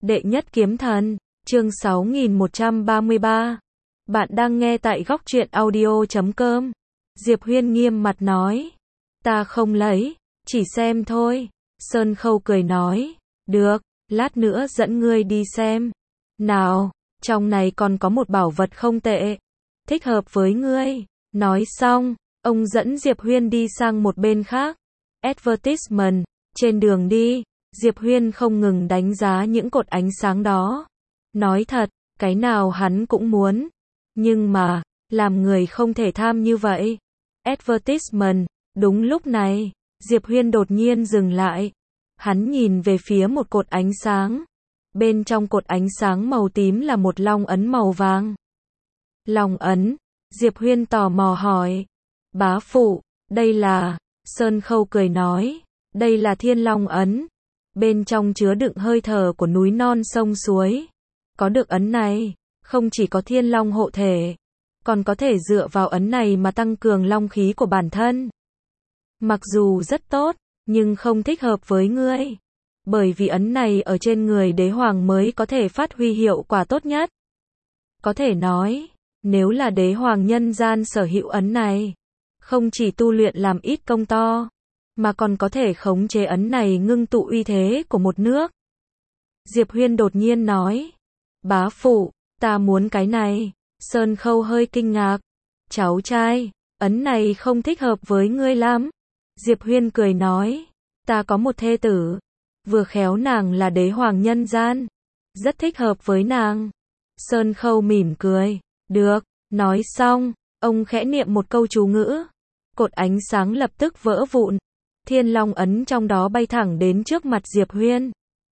Đệ nhất kiếm thần, chương 6133. Bạn đang nghe tại góc truyện audio.com. Diệp Huyên nghiêm mặt nói. Ta không lấy, chỉ xem thôi. Sơn Khâu cười nói. Được, lát nữa dẫn ngươi đi xem. Nào, trong này còn có một bảo vật không tệ. Thích hợp với ngươi. Nói xong, ông dẫn Diệp Huyên đi sang một bên khác. Advertisement, trên đường đi. Diệp Huyên không ngừng đánh giá những cột ánh sáng đó. Nói thật, cái nào hắn cũng muốn. Nhưng mà, làm người không thể tham như vậy. Advertisement, đúng lúc này, Diệp Huyên đột nhiên dừng lại. Hắn nhìn về phía một cột ánh sáng. Bên trong cột ánh sáng màu tím là một long ấn màu vàng. Long ấn, Diệp Huyên tò mò hỏi. Bá phụ, đây là... Sơn Khâu cười nói. Đây là Thiên Long ấn. Bên trong chứa đựng hơi thở của núi non sông suối. Có được ấn này, không chỉ có thiên long hộ thể, còn có thể dựa vào ấn này mà tăng cường long khí của bản thân. Mặc dù rất tốt, nhưng không thích hợp với ngươi. Bởi vì ấn này ở trên người đế hoàng mới có thể phát huy hiệu quả tốt nhất. Có thể nói, nếu là đế hoàng nhân gian sở hữu ấn này, không chỉ tu luyện làm ít công to, mà còn có thể khống chế ấn này ngưng tụ uy thế của một nước. Diệp Huyên đột nhiên nói. Bá phụ, ta muốn cái này. Sơn Khâu hơi kinh ngạc. Cháu trai, ấn này không thích hợp với ngươi lắm. Diệp Huyên cười nói. Ta có một thê tử. Vừa khéo nàng là đế hoàng nhân gian. Rất thích hợp với nàng. Sơn Khâu mỉm cười. Được, nói xong, ông khẽ niệm một câu chú ngữ. Cột ánh sáng lập tức vỡ vụn. Thiên Long ấn trong đó bay thẳng đến trước mặt Diệp Huyên.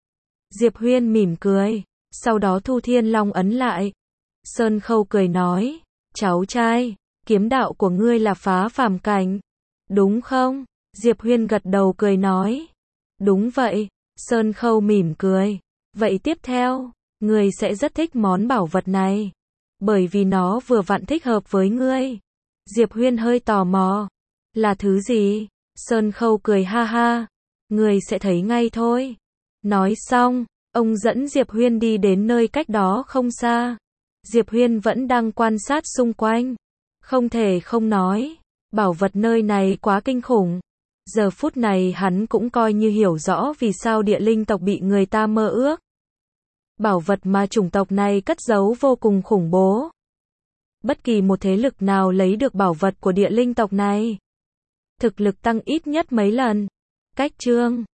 Diệp Huyên mỉm cười, sau đó thu Thiên Long ấn lại. Sơn Khâu cười nói, cháu trai, kiếm đạo của ngươi là phá phàm cảnh, đúng không? Diệp Huyên gật đầu cười nói, đúng vậy. Sơn Khâu mỉm cười, vậy tiếp theo, ngươi sẽ rất thích món bảo vật này, bởi vì nó vừa vặn thích hợp với ngươi. Diệp Huyên hơi tò mò, là thứ gì? Sơn Khâu cười ha ha, ngươi sẽ thấy ngay thôi. Nói xong, ông dẫn Diệp Huyên đi đến nơi cách đó không xa. Diệp Huyên vẫn đang quan sát xung quanh. Không thể không nói, bảo vật nơi này quá kinh khủng. Giờ phút này hắn cũng coi như hiểu rõ vì sao địa linh tộc bị người ta mơ ước. Bảo vật mà chủng tộc này cất giấu vô cùng khủng bố. Bất kỳ một thế lực nào lấy được bảo vật của địa linh tộc này, thực lực tăng ít nhất mấy lần. Cách chương